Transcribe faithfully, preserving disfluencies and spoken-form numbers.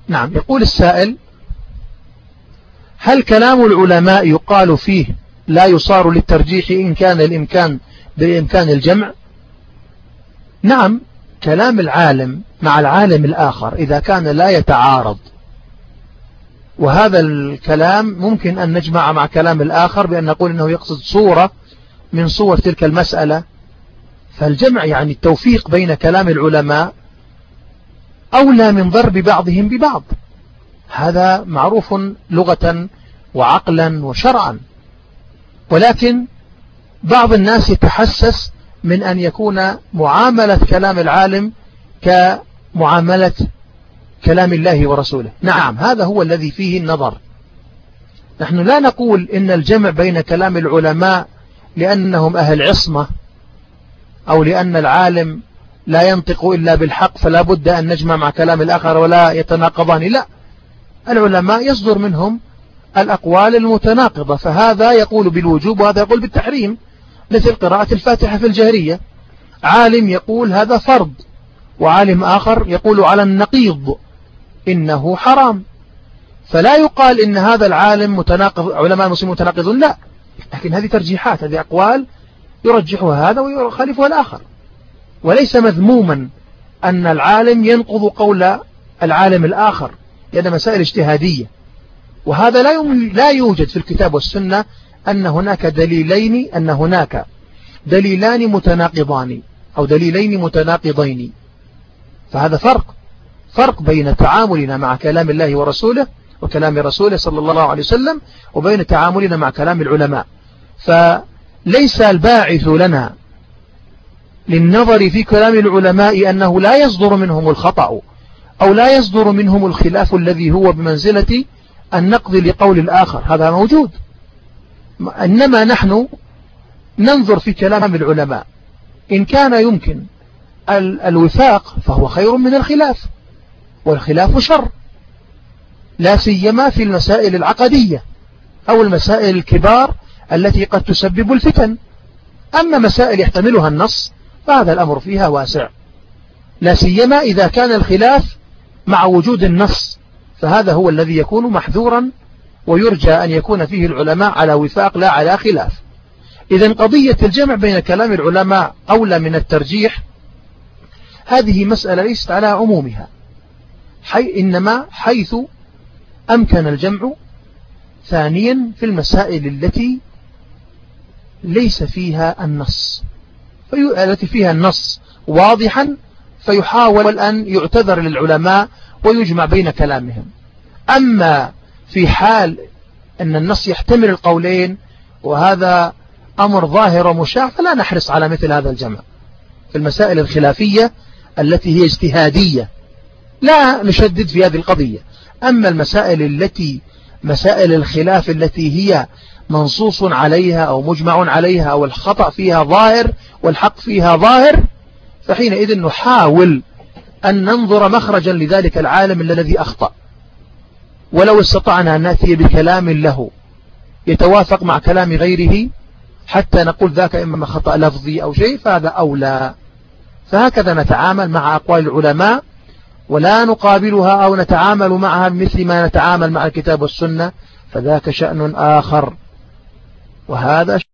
نعم. يقول السائل: هل كلام العلماء يقال فيه لا يصار للترجيح إن كان الإمكان بإمكان الجمع؟ نعم، كلام العالم مع العالم الآخر إذا كان لا يتعارض، وهذا الكلام ممكن أن نجمع مع كلام الآخر بأن نقول إنه يقصد صورة من صور تلك المسألة، فالجمع يعني التوفيق بين كلام العلماء أولى من ضرب بعضهم ببعض، هذا معروف لغة وعقلا وشرعا. ولكن بعض الناس يتحسس من أن يكون معاملة كلام العالم كمعاملة كلام الله ورسوله. نعم، هذا هو الذي فيه النظر. نحن لا نقول إن الجمع بين كلام العلماء لأنهم أهل عصمة أو لأن العالم لا ينطق إلا بالحق فلا بد أن نجمع مع كلام الآخر ولا يتناقضان، لا، العلماء يصدر منهم الأقوال المتناقضة، فهذا يقول بالوجوب وهذا يقول بالتحريم، مثل قراءة الفاتحة في الجهرية، عالم يقول هذا فرض وعالم آخر يقول على النقيض إنه حرام، فلا يقال إن هذا العالم متناقض، علماء المسلمين متناقضون، لا، لكن هذه ترجيحات، هذه أقوال يرجحها هذا ويخالفها الآخر، وليس مذموما أن العالم ينقض قول العالم الآخر، لأن مسائل اجتهادية، وهذا لا لا يوجد في الكتاب والسنة أن هناك دليلين أن هناك دليلان متناقضان أو دليلين متناقضين، فهذا فرق فرق بين تعاملنا مع كلام الله ورسوله وكلام رسوله صلى الله عليه وسلم وبين تعاملنا مع كلام العلماء. فليس الباعث لنا للنظر في كلام العلماء أنه لا يصدر منهم الخطأ أو لا يصدر منهم الخلاف الذي هو بمنزلة النقض لقول الآخر، هذا موجود، إنما نحن ننظر في كلام العلماء، إن كان يمكن الوفاق فهو خير من الخلاف، والخلاف شر، لا سيما في المسائل العقدية أو المسائل الكبار التي قد تسبب الفتن. أما مسائل يحتملها النص فهذا الأمر فيها واسع، لا سيما إذا كان الخلاف مع وجود النص، فهذا هو الذي يكون محذورا ويرجى أن يكون فيه العلماء على وفاق لا على خلاف. إذن قضية الجمع بين كلام العلماء أولى من الترجيح، هذه مسألة ليست على عمومها، حي إنما حيث أمكن الجمع. ثانيا في المسائل التي ليس فيها النص، التي فيها النص واضحا فيحاول أن يعتذر للعلماء ويجمع بين كلامهم. أما في حال أن النص يحتمل القولين وهذا أمر ظاهر ومشاع فلا نحرص على مثل هذا الجمع. في المسائل الخلافية التي هي اجتهادية لا نشدد في هذه القضية. أما المسائل التي مسائل الخلاف التي هي منصوص عليها أو مجمع عليها أو الخطأ فيها ظاهر والحق فيها ظاهر، فحينئذ نحاول أن ننظر مخرجا لذلك العالم الذي أخطأ، ولو استطعنا أن نأتي بكلام له يتوافق مع كلام غيره حتى نقول ذاك إما خطأ لفظي أو شيء فهذا أولى. فهكذا نتعامل مع أقوال العلماء ولا نقابلها أو نتعامل معها مثل ما نتعامل مع الكتاب والسنة، فذاك شأن آخر، وهذا